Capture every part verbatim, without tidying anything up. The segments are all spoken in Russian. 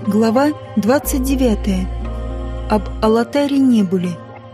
Глава двадцать девятая. Об Алатаре Небуле.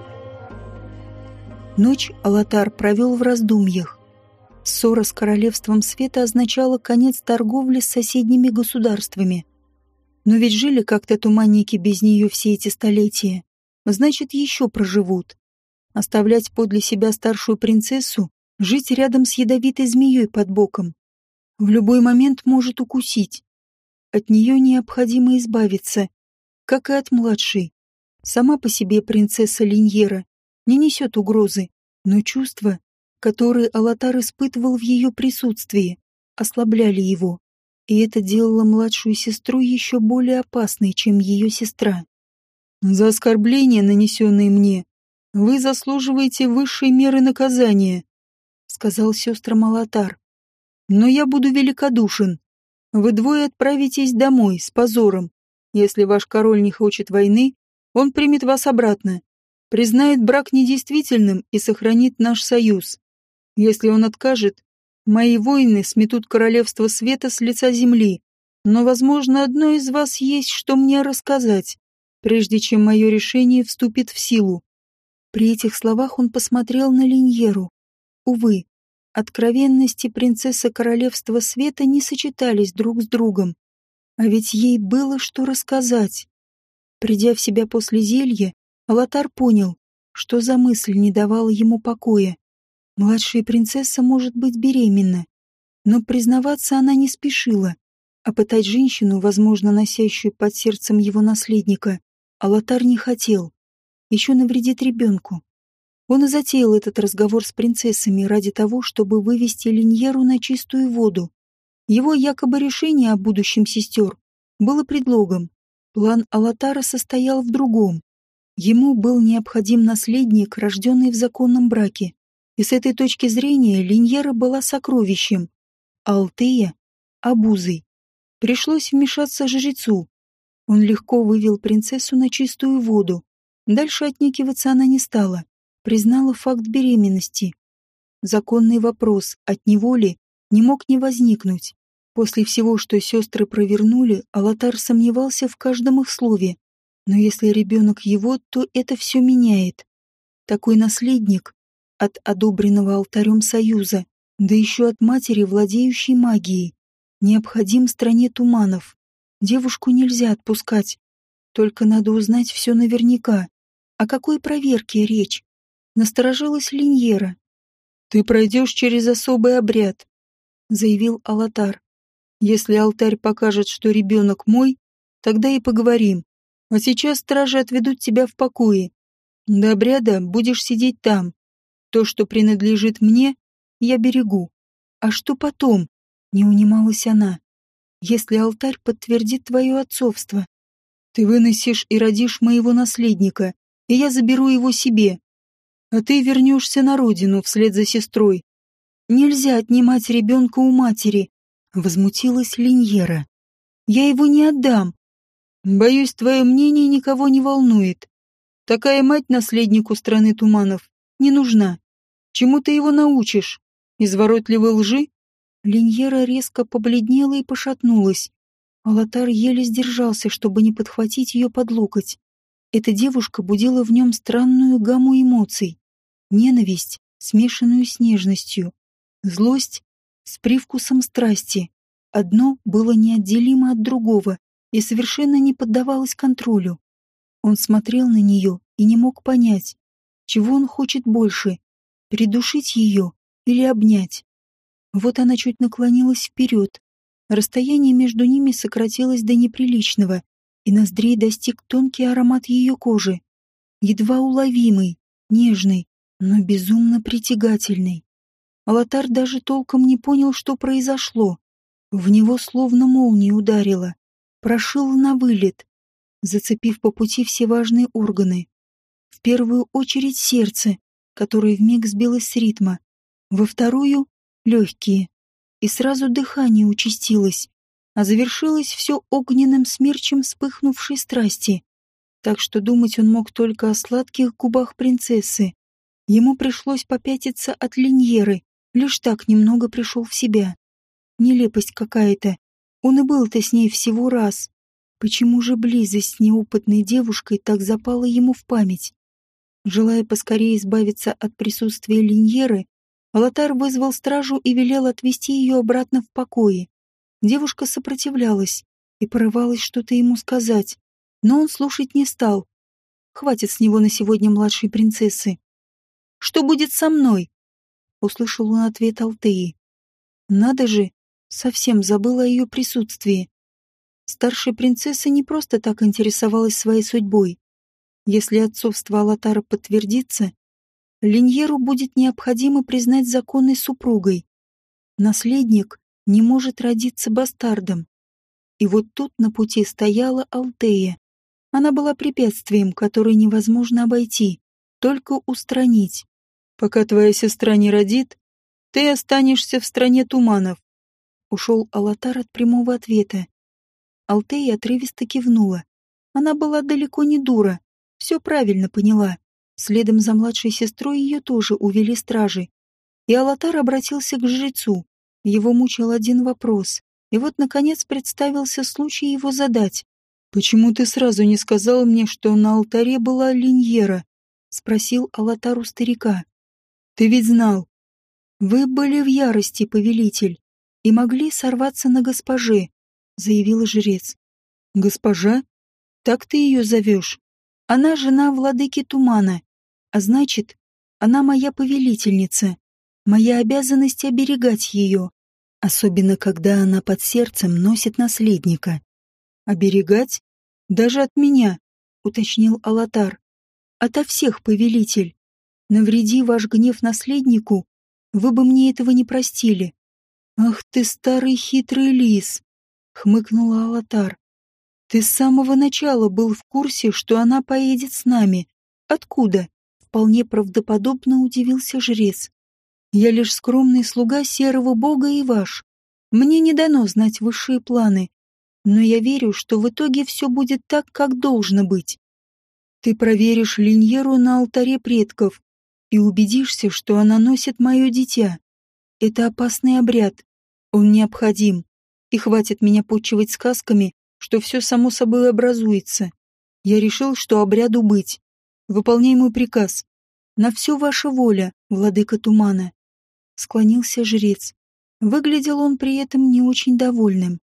Ночь Алатар провел в раздумьях. Ссора с Королевством Света означала конец торговли с соседними государствами. Но ведь жили как-то туманники без нее все эти столетия. Значит, еще проживут. Оставлять подле себя старшую принцессу, жить рядом с ядовитой змеей под боком. В любой момент может укусить. От нее необходимо избавиться, как и от младшей. Сама по себе принцесса Линьера не несет угрозы, но чувства, которые Алатар испытывал в ее присутствии, ослабляли его, и это делало младшую сестру еще более опасной, чем ее сестра. «За оскорбления, нанесенные мне, вы заслуживаете высшей меры наказания», — сказал сестрам Алатар. «Но я буду великодушен. Вы двое отправитесь домой с позором. Если ваш король не хочет войны, он примет вас обратно, признает брак недействительным и сохранит наш союз. Если он откажет, мои воины сметут королевство света с лица земли. Но, возможно, одно из вас есть, что мне рассказать, прежде чем мое решение вступит в силу». При этих словах он посмотрел на Линьеру. Увы, откровенность и принцесса Королевства Света не сочетались друг с другом. А ведь ей было что рассказать. Придя в себя после зелья, Алатар понял, что за мысль не давала ему покоя. Младшая принцесса может быть беременна, но признаваться она не спешила, а пытать женщину, возможно, носящую под сердцем его наследника, Алатар не хотел. Еще навредит ребенку. Он и затеял этот разговор с принцессами ради того, чтобы вывести Линьеру на чистую воду. Его якобы решение о будущем сестер было предлогом. План Алатара состоял в другом. Ему был необходим наследник, рожденный в законном браке. И с этой точки зрения Линьера была сокровищем, а Алтея — обузой. Пришлось вмешаться жрецу. Он легко вывел принцессу на чистую воду. Дальше отнекиваться она не стала. Признала факт беременности. Законный вопрос от неволи не мог не возникнуть. После всего, что сестры провернули, Алатар сомневался в каждом их слове. Но если ребенок его, то это все меняет. Такой наследник от одобренного алтарем союза, да еще от матери, владеющей магией, необходим стране туманов. Девушку нельзя отпускать. Только надо узнать все наверняка. О какой проверке речь? Насторожилась Линьера. «Ты пройдешь через особый обряд», — заявил Алатар. «Если алтарь покажет, что ребенок мой, тогда и поговорим. А сейчас стражи отведут тебя в покое. До обряда будешь сидеть там. То, что принадлежит мне, я берегу. А что потом?» — не унималась она. «Если алтарь подтвердит твое отцовство, ты выносишь и родишь моего наследника, и я заберу его себе. А ты вернешься на родину вслед за сестрой. Нельзя отнимать ребенка у матери», — возмутилась Линьера. «Я его не отдам. Боюсь, твое мнение никого не волнует. Такая мать наследнику страны туманов не нужна. Чему ты его научишь? Изворотливой лжи?» Линьера резко побледнела и пошатнулась. Алатар еле сдержался, чтобы не подхватить ее под локоть. Эта девушка будила в нем странную гамму эмоций. Ненависть, смешанную с нежностью. Злость с привкусом страсти. Одно было неотделимо от другого и совершенно не поддавалось контролю. Он смотрел на нее и не мог понять, чего он хочет больше — придушить ее или обнять. Вот она чуть наклонилась вперед. Расстояние между ними сократилось до неприличного, и ноздрей достиг тонкий аромат ее кожи. Едва уловимый, нежный, но безумно притягательный. Алатар даже толком не понял, что произошло. В него словно молния ударила, прошила на вылет, зацепив по пути все важные органы. В первую очередь сердце, которое вмиг сбилось с ритма, во вторую — легкие, и сразу дыхание участилось, а завершилось все огненным смерчем вспыхнувшей страсти. Так что думать он мог только о сладких губах принцессы. Ему пришлось попятиться от Линьеры, лишь так немного пришел в себя. Нелепость какая-то. Он и был-то с ней всего раз. Почему же близость с неопытной девушкой так запала ему в память? Желая поскорее избавиться от присутствия Линьеры, Алатар вызвал стражу и велел отвезти ее обратно в покои. Девушка сопротивлялась и порывалась что-то ему сказать, но он слушать не стал. Хватит с него на сегодня младшей принцессы. «Что будет со мной?» — услышал он ответ Алтеи. Надо же, совсем забыла о ее присутствии. Старшая принцесса не просто так интересовалась своей судьбой. Если отцовство Алатара подтвердится, Линьеру будет необходимо признать законной супругой. Наследник не может родиться бастардом. И вот тут на пути стояла Алтея. Она была препятствием, которое невозможно обойти, только устранить. «Пока твоя сестра не родит, ты останешься в стране туманов», — ушел Алатар от прямого ответа. Алтея отрывисто кивнула. Она была далеко не дура, все правильно поняла. Следом за младшей сестрой ее тоже увели стражи. И Алатар обратился к жрецу. Его мучил один вопрос. И вот, наконец, представился случай его задать. «Почему ты сразу не сказал мне, что на алтаре была Линьера?» — спросил Алатар у старика. «Ты ведь знал». «Вы были в ярости, повелитель, и могли сорваться на госпоже», — заявил жрец. «Госпожа? Так ты ее зовешь? Она жена владыки тумана, а значит, она моя повелительница. Моя обязанность оберегать ее, особенно когда она под сердцем носит наследника». «Оберегать? Даже от меня», — уточнил Алатар. «Ото всех, повелитель. Навреди ваш гнев наследнику, вы бы мне этого не простили». «Ах ты, старый хитрый лис!» — хмыкнул Алатар. «Ты с самого начала был в курсе, что она поедет с нами. Откуда?» — вполне правдоподобно удивился жрец. «Я лишь скромный слуга серого бога и ваш. Мне не дано знать высшие планы, но я верю, что в итоге все будет так, как должно быть. Ты проверишь Линьеру на алтаре предков и убедишься, что она носит мое дитя. Это опасный обряд, он необходим, и хватит меня почивать сказками, что все само собой образуется. Я решил, что обряду быть. Выполняй мой приказ. На все ваша воля, владыка тумана». Склонился жрец. Выглядел он при этом не очень довольным.